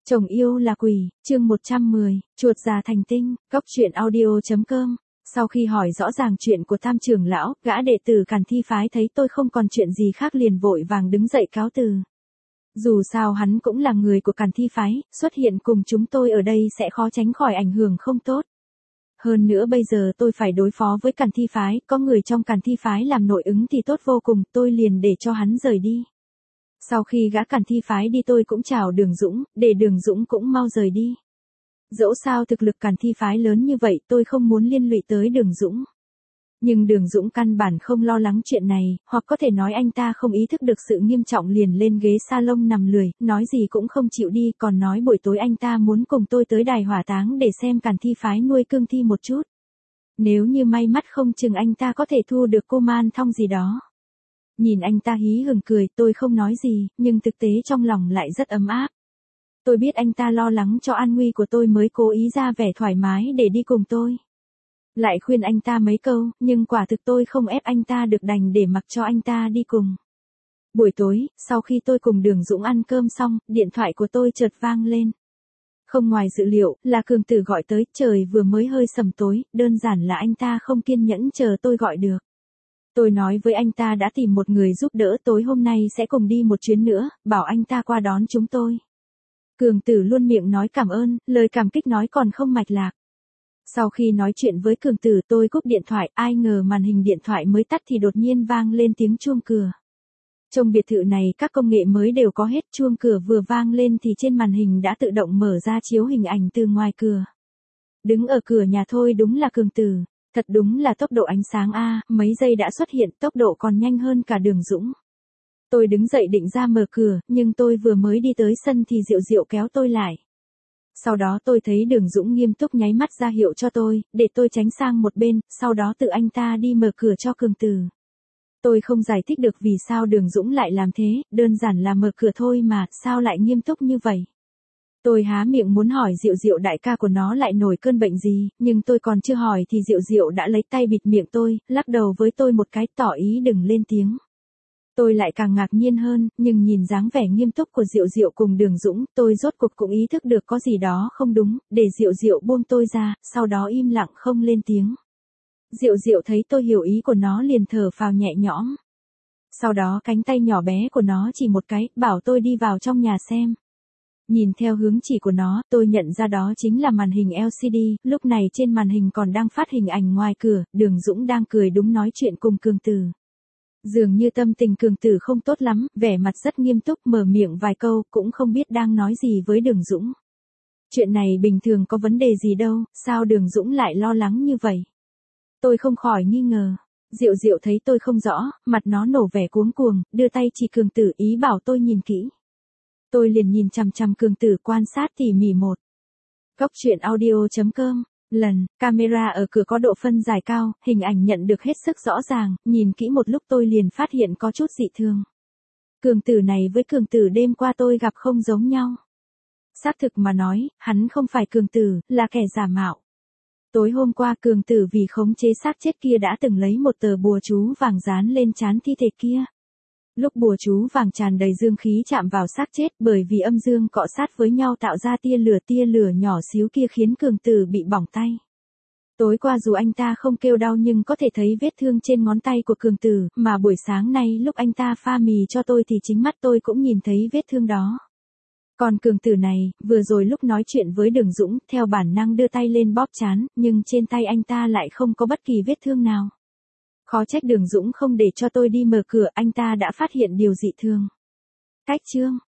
Chồng yêu là quỷ, chương 110, chuột già thành tinh, góc truyện audio.com. Sau khi hỏi rõ ràng chuyện của Tam trưởng lão, gã đệ tử Càn Thi phái thấy tôi không còn chuyện gì khác liền vội vàng đứng dậy cáo từ. Dù sao hắn cũng là người của Càn Thi phái, xuất hiện cùng chúng tôi ở đây sẽ khó tránh khỏi ảnh hưởng không tốt. Hơn nữa bây giờ tôi phải đối phó với Càn Thi phái, có người trong Càn Thi phái làm nội ứng thì tốt vô cùng, tôi liền để cho hắn rời đi. Sau khi gã Càn Thi phái đi tôi cũng chào Đường Dũng, để Đường Dũng cũng mau rời đi. Dẫu sao thực lực Càn Thi phái lớn như vậy tôi không muốn liên lụy tới Đường Dũng. Nhưng Đường Dũng căn bản không lo lắng chuyện này, hoặc có thể nói anh ta không ý thức được sự nghiêm trọng liền lên ghế salon nằm lười, nói gì cũng không chịu đi, còn nói buổi tối anh ta muốn cùng tôi tới đài hỏa táng để xem Càn Thi phái nuôi cương thi một chút. Nếu như may mắn không chừng anh ta có thể thu được cô Man Thong gì đó. Nhìn anh ta hí hửng cười, tôi không nói gì, nhưng thực tế trong lòng lại rất ấm áp. Tôi biết anh ta lo lắng cho an nguy của tôi mới cố ý ra vẻ thoải mái để đi cùng tôi. Lại khuyên anh ta mấy câu, nhưng quả thực tôi không ép anh ta được đành để mặc cho anh ta đi cùng. Buổi tối, sau khi tôi cùng Đường Dũng ăn cơm xong, điện thoại của tôi chợt vang lên. Không ngoài dự liệu, là Cường Tử gọi tới, trời vừa mới hơi sầm tối, đơn giản là anh ta không kiên nhẫn chờ tôi gọi được. Tôi nói với anh ta đã tìm một người giúp đỡ tối hôm nay sẽ cùng đi một chuyến nữa, bảo anh ta qua đón chúng tôi. Cường Tử luôn miệng nói cảm ơn, lời cảm kích nói còn không mạch lạc. Sau khi nói chuyện với Cường Tử tôi cúp điện thoại, ai ngờ màn hình điện thoại mới tắt thì đột nhiên vang lên tiếng chuông cửa. Trong biệt thự này các công nghệ mới đều có hết, chuông cửa vừa vang lên thì trên màn hình đã tự động mở ra chiếu hình ảnh từ ngoài cửa. Đứng ở cửa nhà thôi đúng là Cường Tử. Thật đúng là tốc độ ánh sáng a, mấy giây đã xuất hiện, tốc độ còn nhanh hơn cả Đường Dũng. Tôi đứng dậy định ra mở cửa, nhưng tôi vừa mới đi tới sân thì Diệu Diệu kéo tôi lại. Sau đó tôi thấy Đường Dũng nghiêm túc nháy mắt ra hiệu cho tôi, để tôi tránh sang một bên, sau đó tự anh ta đi mở cửa cho Cường Tử. Tôi không giải thích được vì sao Đường Dũng lại làm thế, đơn giản là mở cửa thôi mà, sao lại nghiêm túc như vậy. Tôi há miệng muốn hỏi Diệu Diệu đại ca của nó lại nổi cơn bệnh gì, nhưng tôi còn chưa hỏi thì Diệu Diệu đã lấy tay bịt miệng tôi, lắc đầu với tôi một cái tỏ ý đừng lên tiếng. Tôi lại càng ngạc nhiên hơn, nhưng nhìn dáng vẻ nghiêm túc của Diệu Diệu cùng Đường Dũng, tôi rốt cuộc cũng ý thức được có gì đó không đúng, để Diệu Diệu buông tôi ra, sau đó im lặng không lên tiếng. Diệu Diệu thấy tôi hiểu ý của nó liền thở phào nhẹ nhõm. Sau đó cánh tay nhỏ bé của nó chỉ một cái, bảo tôi đi vào trong nhà xem. Nhìn theo hướng chỉ của nó, tôi nhận ra đó chính là màn hình LCD, lúc này trên màn hình còn đang phát hình ảnh ngoài cửa, Đường Dũng đang cười đúng nói chuyện cùng Cường Tử. Dường như tâm tình Cường Tử không tốt lắm, vẻ mặt rất nghiêm túc mở miệng vài câu, cũng không biết đang nói gì với Đường Dũng. Chuyện này bình thường có vấn đề gì đâu, sao Đường Dũng lại lo lắng như vậy? Tôi không khỏi nghi ngờ. Diệu Diệu thấy tôi không rõ, mặt nó nổ vẻ cuống cuồng, đưa tay chỉ Cường Tử ý bảo tôi nhìn kỹ. Tôi liền nhìn chằm chằm Cường Tử quan sát tỉ mỉ một. Góc truyện audio.com. Lần, camera ở cửa có độ phân giải cao, hình ảnh nhận được hết sức rõ ràng, nhìn kỹ một lúc tôi liền phát hiện có chút dị thường. Cường Tử này với Cường Tử đêm qua tôi gặp không giống nhau. Xác thực mà nói, hắn không phải Cường Tử, là kẻ giả mạo. Tối hôm qua Cường Tử vì khống chế xác chết kia đã từng lấy một tờ bùa chú vàng dán lên trán thi thể kia. Lúc bùa chú vàng tràn đầy dương khí chạm vào xác chết bởi vì âm dương cọ sát với nhau tạo ra tia lửa nhỏ xíu kia khiến Cường Tử bị bỏng tay. Tối qua dù anh ta không kêu đau nhưng có thể thấy vết thương trên ngón tay của Cường Tử, mà buổi sáng nay lúc anh ta pha mì cho tôi thì chính mắt tôi cũng nhìn thấy vết thương đó. Còn Cường Tử này, vừa rồi lúc nói chuyện với Đường Dũng, theo bản năng đưa tay lên bóp trán, nhưng trên tay anh ta lại không có bất kỳ vết thương nào. Khó trách Đường Dũng không để cho tôi đi mở cửa, anh ta đã phát hiện điều dị thường. Cách chương.